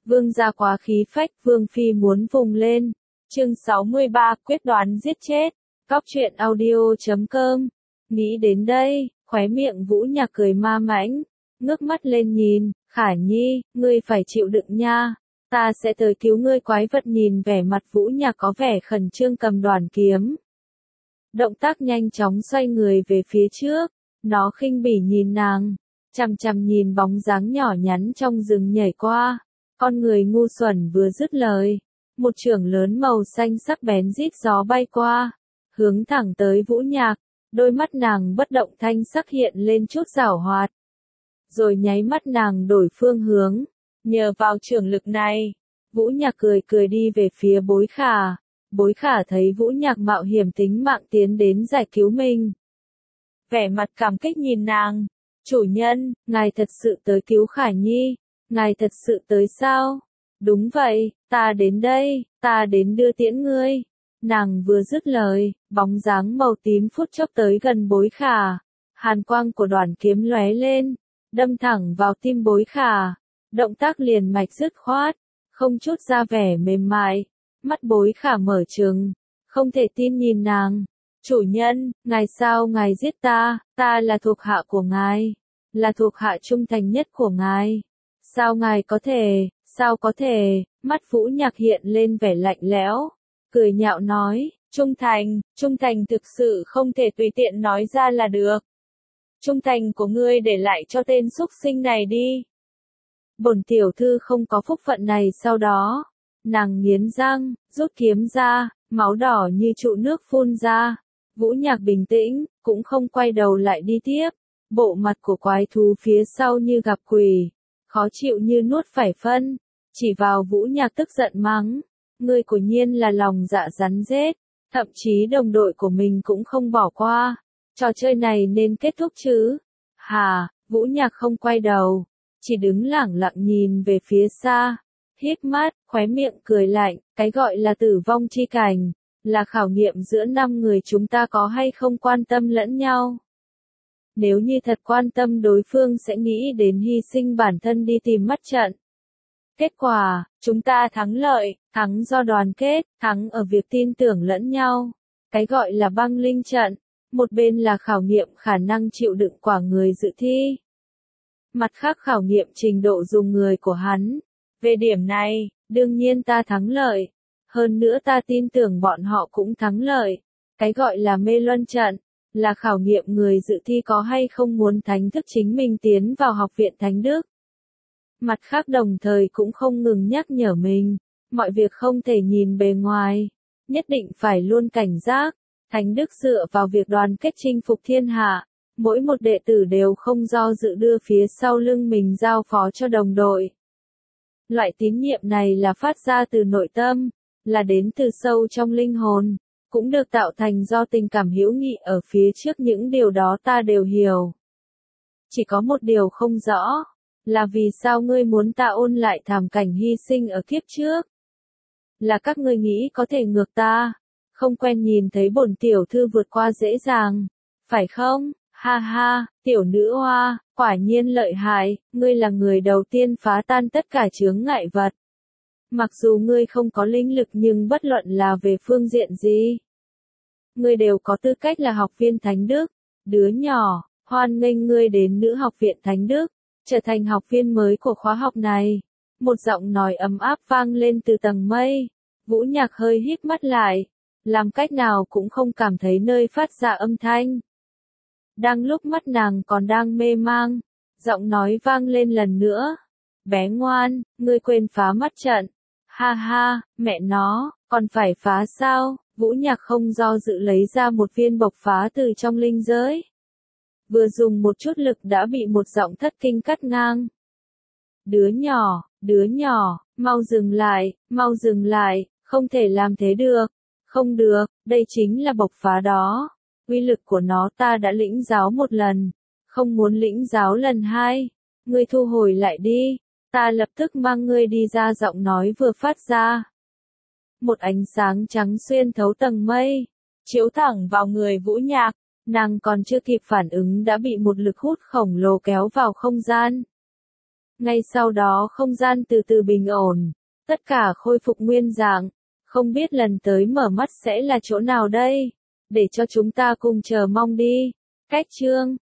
Vương gia quá khí phách, Vương phi muốn vùng lên. Chương 63, quyết đoán giết chết. Cóc truyện audio.com. Nghĩ đến đây, khóe miệng Vũ Nhạc cười ma mãnh, ngước mắt lên nhìn, Khả Nhi, ngươi phải chịu đựng nha, ta sẽ tới cứu ngươi. Quái vật nhìn vẻ mặt Vũ Nhạc có vẻ khẩn trương cầm đoàn kiếm. Động tác nhanh chóng xoay người về phía trước, nó khinh bỉ nhìn nàng, chằm chằm nhìn bóng dáng nhỏ nhắn trong rừng nhảy qua. Con người ngu xuẩn vừa dứt lời, một chưởng lớn màu xanh sắc bén rít gió bay qua, hướng thẳng tới Vũ Nhạc. Đôi mắt nàng bất động thanh sắc hiện lên chút giảo hoạt. Rồi nháy mắt nàng đổi phương hướng. Nhờ vào chưởng lực này, Vũ Nhạc cười cười đi về phía Bối Khả. Bối Khả thấy Vũ Nhạc mạo hiểm tính mạng tiến đến giải cứu mình. Vẻ mặt cảm kích nhìn nàng. Chủ nhân, ngài thật sự tới cứu Khả Nhi. Ngài thật sự tới sao? Đúng vậy, ta đến đây, ta đến đưa tiễn ngươi. Nàng vừa dứt lời, bóng dáng màu tím phút chốc tới gần Bối Khả. Hàn quang của đoàn kiếm lóe lên, đâm thẳng vào tim Bối Khả. Động tác liền mạch dứt khoát, không chút ra vẻ mềm mại. Mắt Bối Khả mở trừng, không thể tin nhìn nàng. Chủ nhân, ngài sao ngài giết ta? Ta là thuộc hạ của ngài, là thuộc hạ trung thành nhất của ngài. Sao ngài có thể, sao có thể? Mắt Vũ Nhạc hiện lên vẻ lạnh lẽo, cười nhạo nói, trung thành thực sự không thể tùy tiện nói ra là được. Trung thành của ngươi để lại cho tên súc sinh này đi. Bổn tiểu thư không có phúc phận này. Sau đó, nàng nghiến răng, rút kiếm ra, máu đỏ như trụ nước phun ra. Vũ Nhạc bình tĩnh, cũng không quay đầu lại đi tiếp. Bộ mặt của quái thú phía sau như gặp quỷ, khó chịu như nuốt phải phân, chỉ vào Vũ Nhạc tức giận mắng. Ngươi quả nhiên là lòng dạ rắn rết, thậm chí đồng đội của mình cũng không bỏ qua. Trò chơi này nên kết thúc chứ? Hà, Vũ Nhạc không quay đầu, chỉ đứng lẳng lặng nhìn về phía xa, híp mắt, khóe miệng cười lạnh. Cái gọi là tử vong chi cảnh, là khảo nghiệm giữa 5 người chúng ta có hay không quan tâm lẫn nhau. Nếu như thật quan tâm đối phương sẽ nghĩ đến hy sinh bản thân đi tìm mất trận. Kết quả, chúng ta thắng lợi, thắng do đoàn kết, thắng ở việc tin tưởng lẫn nhau. Cái gọi là băng linh trận, một bên là khảo nghiệm khả năng chịu đựng của người dự thi. Mặt khác khảo nghiệm trình độ dùng người của hắn. Về điểm này, đương nhiên ta thắng lợi. Hơn nữa ta tin tưởng bọn họ cũng thắng lợi. Cái gọi là mê luân trận, là khảo nghiệm người dự thi có hay không muốn thánh thức chính mình tiến vào học viện Thánh Đức. Mặt khác đồng thời cũng không ngừng nhắc nhở mình, mọi việc không thể nhìn bề ngoài, nhất định phải luôn cảnh giác. Thánh Đức dựa vào việc đoàn kết chinh phục thiên hạ, mỗi một đệ tử đều không do dự đưa phía sau lưng mình giao phó cho đồng đội. Loại tín nhiệm này là phát ra từ nội tâm, là đến từ sâu trong linh hồn, cũng được tạo thành do tình cảm hữu nghị ở phía trước. Những điều đó ta đều hiểu. Chỉ có một điều không rõ, là vì sao ngươi muốn ta ôn lại thảm cảnh hy sinh ở kiếp trước? Là các ngươi nghĩ có thể ngược ta, không quen nhìn thấy bổn tiểu thư vượt qua dễ dàng, phải không? Ha ha, tiểu nữ hoa, quả nhiên lợi hại, ngươi là người đầu tiên phá tan tất cả chướng ngại vật. Mặc dù ngươi không có linh lực nhưng bất luận là về phương diện gì, ngươi đều có tư cách là học viên Thánh Đức. Đứa nhỏ, hoan nghênh ngươi đến Nữ học viện Thánh Đức, trở thành học viên mới của khóa học này. Một giọng nói ấm áp vang lên từ tầng mây. Vũ Nhạc hơi híp mắt lại, làm cách nào cũng không cảm thấy nơi phát ra âm thanh. Đang lúc mắt nàng còn đang mê mang, giọng nói vang lên lần nữa. Bé ngoan, ngươi quên phá mắt trận. Ha ha, mẹ nó, còn phải phá sao? Vũ Nhạc không do dự lấy ra một viên bộc phá từ trong linh giới. Vừa dùng một chút lực đã bị một giọng thất kinh cắt ngang. Đứa nhỏ, mau dừng lại, không thể làm thế được. Không được, đây chính là bộc phá đó. Uy lực của nó ta đã lĩnh giáo một lần, không muốn lĩnh giáo lần hai. Ngươi thu hồi lại đi, ta lập tức mang ngươi đi ra. Giọng nói vừa phát ra, một ánh sáng trắng xuyên thấu tầng mây, chiếu thẳng vào người Vũ Nhạc. Nàng còn chưa kịp phản ứng đã bị một lực hút khổng lồ kéo vào không gian. Ngay sau đó không gian từ từ bình ổn, tất cả khôi phục nguyên dạng. Không biết lần tới mở mắt sẽ là chỗ nào đây? Để cho chúng ta cùng chờ mong đi. Cách chương